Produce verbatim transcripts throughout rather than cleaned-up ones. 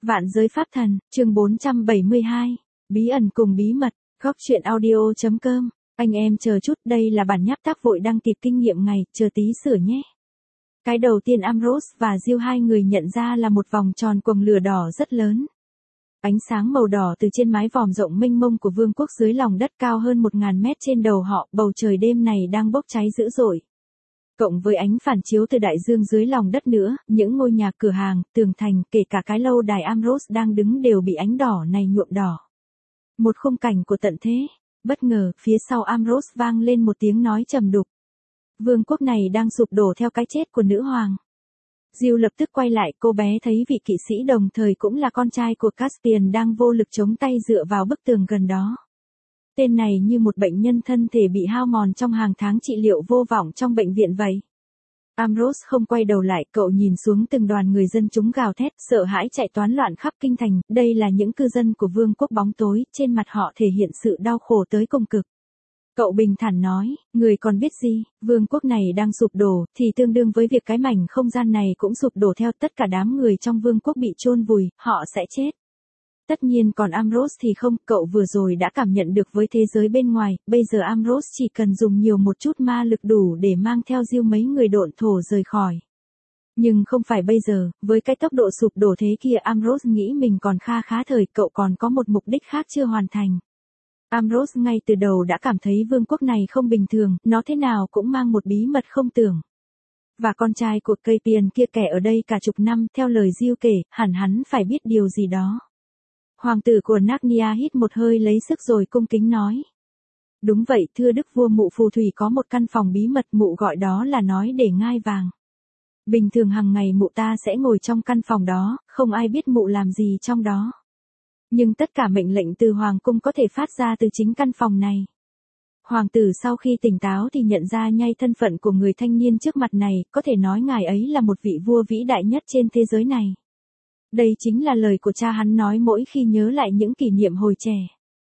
Vạn giới pháp thần, chương bốn trăm bảy mươi hai. Bí ẩn cùng bí mật, góc truyện audio.com. Anh em chờ chút, đây là bản nháp tác vội đăng kịp kinh nghiệm ngày, chờ tí sửa nhé. Cái đầu tiên Ambrose và Jill hai người nhận ra là một vòng tròn quầng lửa đỏ rất lớn. Ánh sáng màu đỏ từ trên mái vòm rộng mênh mông của vương quốc dưới lòng đất cao hơn một ngàn mét trên đầu họ, bầu trời đêm này đang bốc cháy dữ dội. Cộng với ánh phản chiếu từ đại dương dưới lòng đất nữa, những ngôi nhà, cửa hàng, tường thành, kể cả cái lâu đài Ambrose đang đứng đều bị ánh đỏ này nhuộm đỏ. Một khung cảnh của tận thế. Bất ngờ, phía sau Ambrose vang lên một tiếng nói trầm đục. Vương quốc này đang sụp đổ theo cái chết của nữ hoàng. Jill lập tức quay lại, cô bé thấy vị kỵ sĩ đồng thời cũng là con trai của Caspian đang vô lực chống tay dựa vào bức tường gần đó. Tên này như một bệnh nhân thân thể bị hao mòn trong hàng tháng trị liệu vô vọng trong bệnh viện vậy. Ambrose không quay đầu lại, cậu nhìn xuống từng đoàn người dân chúng gào thét, sợ hãi chạy toán loạn khắp kinh thành, đây là những cư dân của vương quốc bóng tối, trên mặt họ thể hiện sự đau khổ tới cùng cực. Cậu bình thản nói, người còn biết gì, vương quốc này đang sụp đổ, thì tương đương với việc cái mảnh không gian này cũng sụp đổ theo, tất cả đám người trong vương quốc bị chôn vùi, họ sẽ chết. Tất nhiên còn Ambrose thì không, cậu vừa rồi đã cảm nhận được với thế giới bên ngoài, bây giờ Ambrose chỉ cần dùng nhiều một chút ma lực đủ để mang theo Jill mấy người độn thổ rời khỏi. Nhưng không phải bây giờ, với cái tốc độ sụp đổ thế kia Ambrose nghĩ mình còn kha khá thời, cậu còn có một mục đích khác chưa hoàn thành. Ambrose ngay từ đầu đã cảm thấy vương quốc này không bình thường, nó thế nào cũng mang một bí mật không tưởng. Và con trai của Caspian kia kẻ ở đây cả chục năm, theo lời Jill kể, hẳn hắn phải biết điều gì đó. Hoàng tử của Narnia hít một hơi lấy sức rồi cung kính nói. Đúng vậy, thưa đức vua, mụ phù thủy có một căn phòng bí mật, mụ gọi đó là nói để ngai vàng. Bình thường hàng ngày mụ ta sẽ ngồi trong căn phòng đó, không ai biết mụ làm gì trong đó. Nhưng tất cả mệnh lệnh từ hoàng cung có thể phát ra từ chính căn phòng này. Hoàng tử sau khi tỉnh táo thì nhận ra ngay thân phận của người thanh niên trước mặt này, có thể nói ngài ấy là một vị vua vĩ đại nhất trên thế giới này. Đây chính là lời của cha hắn nói mỗi khi nhớ lại những kỷ niệm hồi trẻ.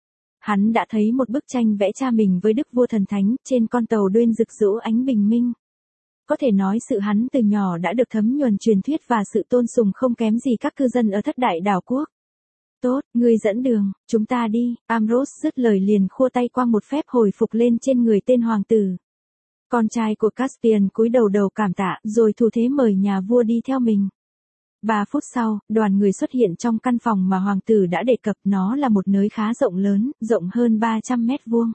Hắn đã thấy một bức tranh vẽ cha mình với đức vua thần thánh, trên con tàu đuyên rực rỡ ánh bình minh. Có thể nói sự hắn từ nhỏ đã được thấm nhuần truyền thuyết và sự tôn sùng không kém gì các cư dân ở thất đại đảo quốc. Tốt, ngươi dẫn đường, chúng ta đi, Ambrose dứt lời liền khua tay quang một phép hồi phục lên trên người tên hoàng tử. Con trai của Caspian cúi đầu đầu cảm tạ, rồi thủ thế mời nhà vua đi theo mình. Ba phút sau, đoàn người xuất hiện trong căn phòng mà hoàng tử đã đề cập, nó là một nơi khá rộng lớn, rộng hơn ba trăm mét vuông.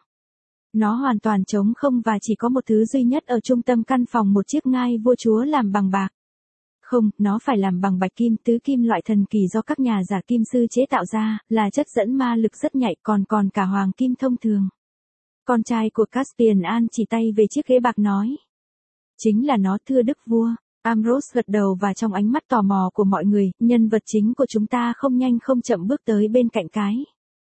Nó hoàn toàn trống không và chỉ có một thứ duy nhất ở trung tâm căn phòng, một chiếc ngai vua chúa làm bằng bạc. Không, nó phải làm bằng bạch kim, tứ kim loại thần kỳ do các nhà giả kim sư chế tạo ra, là chất dẫn ma lực rất nhạy, còn còn cả hoàng kim thông thường. Con trai của Caspian An chỉ tay về chiếc ghế bạc nói. Chính là nó, thưa đức vua. Ambrose gật đầu và trong ánh mắt tò mò của mọi người, nhân vật chính của chúng ta không nhanh không chậm bước tới bên cạnh cái.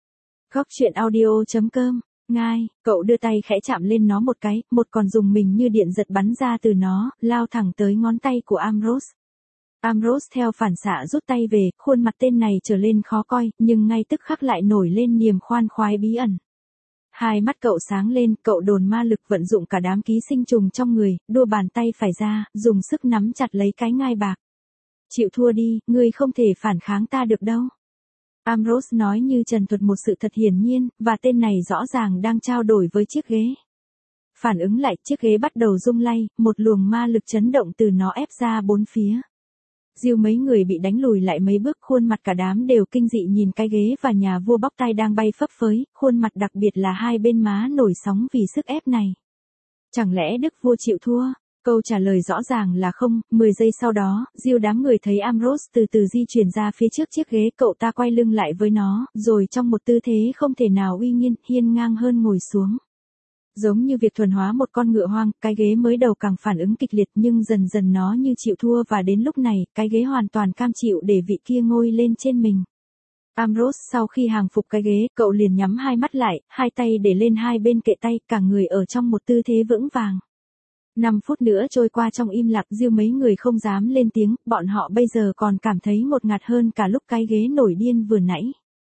Góc truyện audio.com, ngai, cậu đưa tay khẽ chạm lên nó một cái, một con dùng mình như điện giật bắn ra từ nó, lao thẳng tới ngón tay của Ambrose. Ambrose theo phản xạ rút tay về, khuôn mặt tên này trở lên khó coi, nhưng ngay tức khắc lại nổi lên niềm khoan khoái bí ẩn. Hai mắt cậu sáng lên, cậu đồn ma lực vận dụng cả đám ký sinh trùng trong người, đua bàn tay phải ra, dùng sức nắm chặt lấy cái ngai bạc. Chịu thua đi, ngươi không thể phản kháng ta được đâu. Ambrose nói như trần thuật một sự thật hiển nhiên, và tên này rõ ràng đang trao đổi với chiếc ghế. Phản ứng lại, chiếc ghế bắt đầu rung lay, một luồng ma lực chấn động từ nó ép ra bốn phía. Jill mấy người bị đánh lùi lại mấy bước, khuôn mặt cả đám đều kinh dị nhìn cái ghế và nhà vua bóc tay đang bay phấp phới, khuôn mặt đặc biệt là hai bên má nổi sóng vì sức ép này. Chẳng lẽ đức vua chịu thua? Câu trả lời rõ ràng là không. Mười giây sau đó, Jill đám người thấy Ambrose từ từ di chuyển ra phía trước chiếc ghế, cậu ta quay lưng lại với nó, rồi trong một tư thế không thể nào uy nghiêm, hiên ngang hơn ngồi xuống. Giống như việc thuần hóa một con ngựa hoang, cái ghế mới đầu càng phản ứng kịch liệt nhưng dần dần nó như chịu thua và đến lúc này, cái ghế hoàn toàn cam chịu để vị kia ngồi lên trên mình. Ambrose sau khi hàng phục cái ghế, cậu liền nhắm hai mắt lại, hai tay để lên hai bên kệ tay, cả người ở trong một tư thế vững vàng. Năm phút nữa trôi qua trong im lặng, Jill mấy người không dám lên tiếng, bọn họ bây giờ còn cảm thấy ngột ngạt hơn cả lúc cái ghế nổi điên vừa nãy.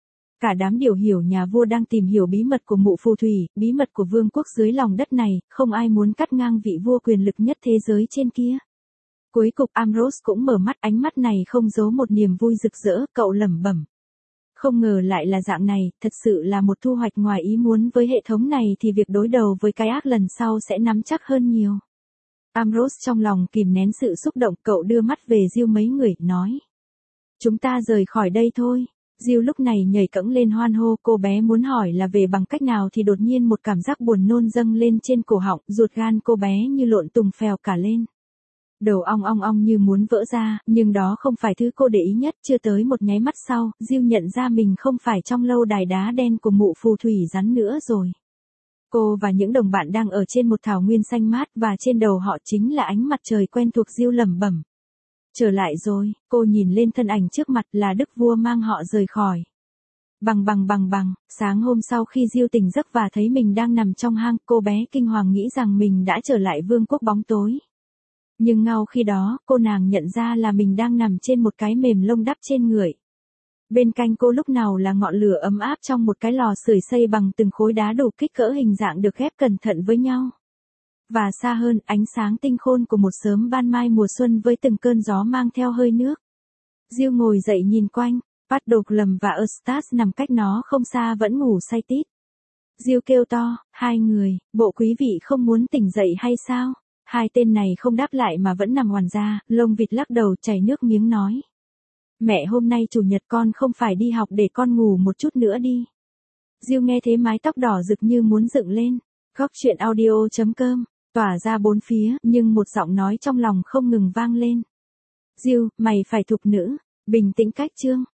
Cả đám điều hiểu nhà vua đang tìm hiểu bí mật của mụ phù thủy, bí mật của vương quốc dưới lòng đất này, không ai muốn cắt ngang vị vua quyền lực nhất thế giới trên kia. Cuối cục Ambrose cũng mở mắt, ánh mắt này không giấu một niềm vui rực rỡ, cậu lẩm bẩm. Không ngờ lại là dạng này, thật sự là một thu hoạch ngoài ý muốn, với hệ thống này thì việc đối đầu với cái ác lần sau sẽ nắm chắc hơn nhiều. Ambrose trong lòng kìm nén sự xúc động, cậu đưa mắt về Jill mấy người, nói. Chúng ta rời khỏi đây thôi. Jill lúc này nhảy cẫng lên hoan hô, cô bé muốn hỏi là về bằng cách nào thì đột nhiên một cảm giác buồn nôn dâng lên trên cổ họng, ruột gan cô bé như lộn tùng phèo cả lên. Đầu ong ong ong như muốn vỡ ra, nhưng đó không phải thứ cô để ý nhất, chưa tới một nháy mắt sau, Jill nhận ra mình không phải trong lâu đài đá đen của mụ phù thủy rắn nữa rồi. Cô và những đồng bạn đang ở trên một thảo nguyên xanh mát và trên đầu họ chính là ánh mặt trời quen thuộc. Jill lẩm bẩm. Trở lại rồi, cô nhìn lên thân ảnh trước mặt là đức vua mang họ rời khỏi. Bằng bằng bằng bằng, sáng hôm sau khi Jill tỉnh giấc và thấy mình đang nằm trong hang, cô bé kinh hoàng nghĩ rằng mình đã trở lại vương quốc bóng tối. Nhưng ngau khi đó, cô nàng nhận ra là mình đang nằm trên một cái mềm lông đắp trên người. Bên cạnh cô lúc nào là ngọn lửa ấm áp trong một cái lò sưởi xây bằng từng khối đá đủ kích cỡ hình dạng được ghép cẩn thận với nhau. Và xa hơn, ánh sáng tinh khôn của một sớm ban mai mùa xuân với từng cơn gió mang theo hơi nước. Jill ngồi dậy nhìn quanh, Paddleclum và Eustace nằm cách nó không xa vẫn ngủ say tít. Jill kêu to, hai người, bộ quý vị không muốn tỉnh dậy hay sao? Hai tên này không đáp lại mà vẫn nằm oằn ra, lông vịt lắc đầu chảy nước miếng nói. Mẹ hôm nay chủ nhật con không phải đi học để con ngủ một chút nữa đi. Jill nghe thế mái tóc đỏ rực như muốn dựng lên. Góc truyện audio chấm com, tỏa ra bốn phía, nhưng một giọng nói trong lòng không ngừng vang lên. Jill, mày phải thục nữ, bình tĩnh cách chương.